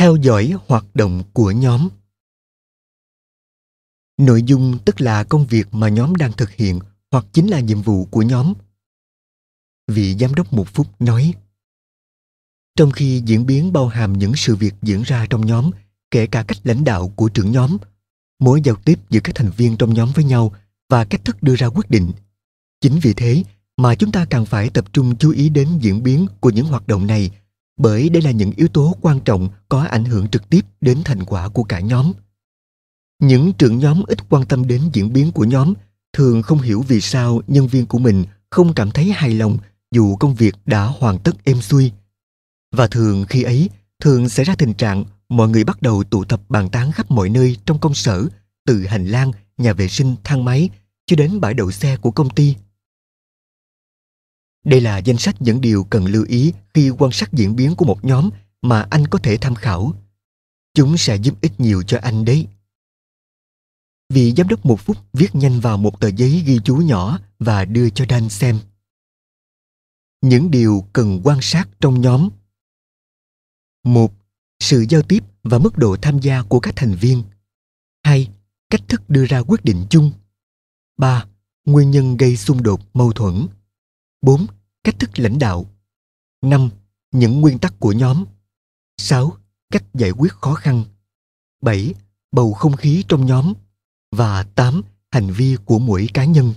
Theo dõi hoạt động của nhóm. Nội dung tức là công việc mà nhóm đang thực hiện hoặc chính là nhiệm vụ của nhóm. Vị giám đốc một phút nói: trong khi diễn biến bao hàm những sự việc diễn ra trong nhóm, kể cả cách lãnh đạo của trưởng nhóm, mối giao tiếp giữa các thành viên trong nhóm với nhau và cách thức đưa ra quyết định. Chính vì thế mà chúng ta càng phải tập trung chú ý đến diễn biến của những hoạt động này, bởi đây là những yếu tố quan trọng có ảnh hưởng trực tiếp đến thành quả của cả nhóm. Những trưởng nhóm ít quan tâm đến diễn biến của nhóm thường không hiểu vì sao nhân viên của mình không cảm thấy hài lòng dù công việc đã hoàn tất êm xuôi. Và thường khi ấy, thường xảy ra tình trạng mọi người bắt đầu tụ tập bàn tán khắp mọi nơi trong công sở, từ hành lang, nhà vệ sinh, thang máy cho đến bãi đậu xe của công ty. Đây là danh sách những điều cần lưu ý khi quan sát diễn biến của một nhóm mà anh có thể tham khảo. Chúng sẽ giúp ích nhiều cho anh đấy. Vị giám đốc một phút viết nhanh vào một tờ giấy ghi chú nhỏ và đưa cho Dan xem. Những điều cần quan sát trong nhóm. 1. Sự giao tiếp và mức độ tham gia của các thành viên. 2. Cách thức đưa ra quyết định chung. 3. Nguyên nhân gây xung đột mâu thuẫn. 4. Cách thức lãnh đạo. 5. Những nguyên tắc của nhóm. 6. Cách giải quyết khó khăn. 7. Bầu không khí trong nhóm. Và 8. Hành vi của mỗi cá nhân.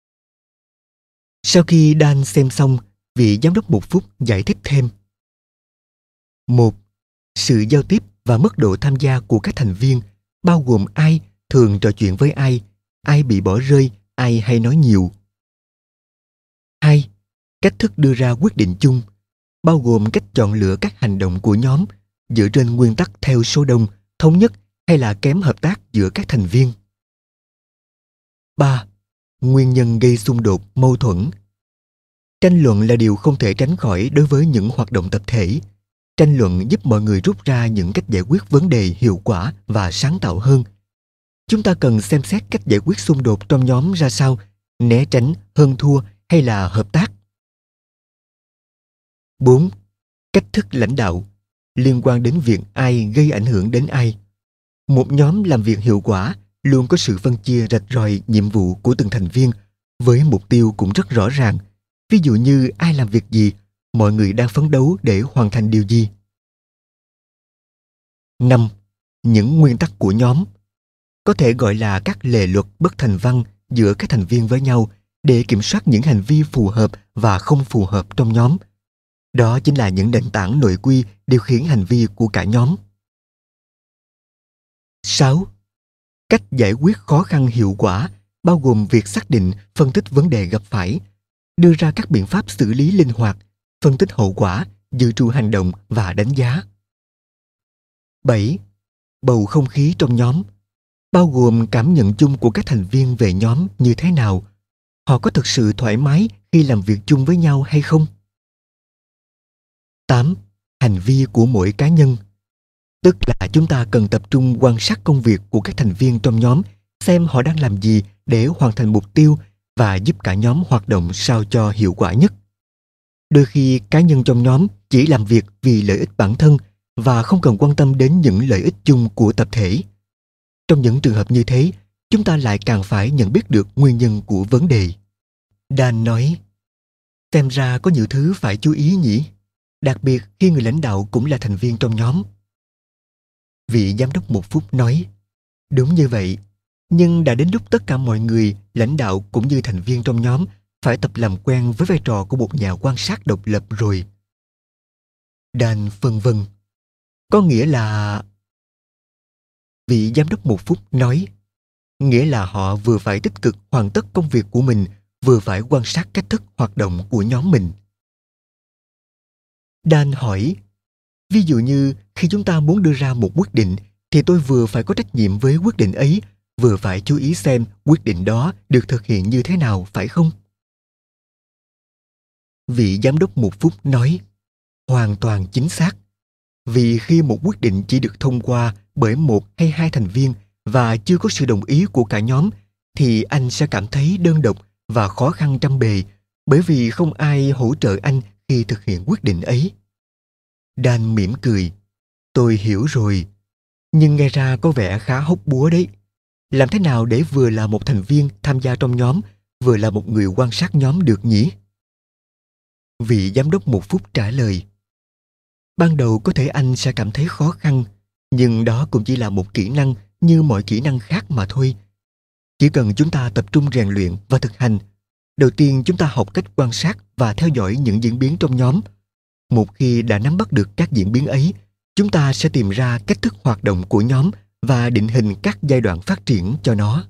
Sau khi Dan xem xong, vị giám đốc một phút giải thích thêm. 1. Sự giao tiếp và mức độ tham gia của các thành viên, bao gồm ai thường trò chuyện với ai bị bỏ rơi, ai hay nói nhiều. 2. Cách thức đưa ra quyết định chung, bao gồm cách chọn lựa các hành động của nhóm dựa trên nguyên tắc theo số đông, thống nhất hay là kém hợp tác giữa các thành viên. 3. Nguyên nhân gây xung đột, mâu thuẫn. Tranh luận là điều không thể tránh khỏi đối với những hoạt động tập thể. Tranh luận giúp mọi người rút ra những cách giải quyết vấn đề hiệu quả và sáng tạo hơn. Chúng ta cần xem xét cách giải quyết xung đột trong nhóm ra sao, né tránh, hơn thua hay là hợp tác. 4. Cách thức lãnh đạo liên quan đến việc ai gây ảnh hưởng đến ai. Một nhóm làm việc hiệu quả luôn có sự phân chia rạch ròi nhiệm vụ của từng thành viên với mục tiêu cũng rất rõ ràng. Ví dụ như ai làm việc gì, mọi người đang phấn đấu để hoàn thành điều gì. 5. Những nguyên tắc của nhóm. Có thể gọi là các lề luật bất thành văn giữa các thành viên với nhau để kiểm soát những hành vi phù hợp và không phù hợp trong nhóm. Đó chính là những nền tảng nội quy điều khiển hành vi của cả nhóm. 6. Cách giải quyết khó khăn hiệu quả, bao gồm việc xác định, phân tích vấn đề gặp phải, đưa ra các biện pháp xử lý linh hoạt, phân tích hậu quả, dự trù hành động và đánh giá. 7. Bầu không khí trong nhóm, bao gồm cảm nhận chung của các thành viên về nhóm như thế nào. Họ có thực sự thoải mái khi làm việc chung với nhau hay không? 8. Hành vi của mỗi cá nhân. Tức là chúng ta cần tập trung quan sát công việc của các thành viên trong nhóm, xem họ đang làm gì để hoàn thành mục tiêu và giúp cả nhóm hoạt động sao cho hiệu quả nhất. Đôi khi cá nhân trong nhóm chỉ làm việc vì lợi ích bản thân và không cần quan tâm đến những lợi ích chung của tập thể. Trong những trường hợp như thế, chúng ta lại càng phải nhận biết được nguyên nhân của vấn đề. Dan nói, xem ra có nhiều thứ phải chú ý nhỉ, đặc biệt khi người lãnh đạo cũng là thành viên trong nhóm. Vị giám đốc một phút nói, đúng như vậy, nhưng đã đến lúc tất cả mọi người, lãnh đạo cũng như thành viên trong nhóm, phải tập làm quen với vai trò của một nhà quan sát độc lập rồi. Dan phân vân. Có nghĩa là... Vị giám đốc một phút nói, nghĩa là họ vừa phải tích cực hoàn tất công việc của mình, vừa phải quan sát cách thức hoạt động của nhóm mình. Dan hỏi, ví dụ như khi chúng ta muốn đưa ra một quyết định, thì tôi vừa phải có trách nhiệm với quyết định ấy, vừa phải chú ý xem quyết định đó được thực hiện như thế nào, phải không? Vị giám đốc một phút nói, hoàn toàn chính xác. Vì khi một quyết định chỉ được thông qua bởi một hay hai thành viên và chưa có sự đồng ý của cả nhóm, thì anh sẽ cảm thấy đơn độc và khó khăn trăm bề, bởi vì không ai hỗ trợ anh khi thực hiện quyết định ấy. Dan mỉm cười. Tôi hiểu rồi, nhưng nghe ra có vẻ khá hóc búa đấy. Làm thế nào để vừa là một thành viên tham gia trong nhóm, vừa là một người quan sát nhóm được nhỉ? Vị giám đốc một phút trả lời. Ban đầu có thể anh sẽ cảm thấy khó khăn, nhưng đó cũng chỉ là một kỹ năng như mọi kỹ năng khác mà thôi. Chỉ cần chúng ta tập trung rèn luyện và thực hành, đầu tiên chúng ta học cách quan sát và theo dõi những diễn biến trong nhóm. Một khi đã nắm bắt được các diễn biến ấy, chúng ta sẽ tìm ra cách thức hoạt động của nhóm và định hình các giai đoạn phát triển cho nó.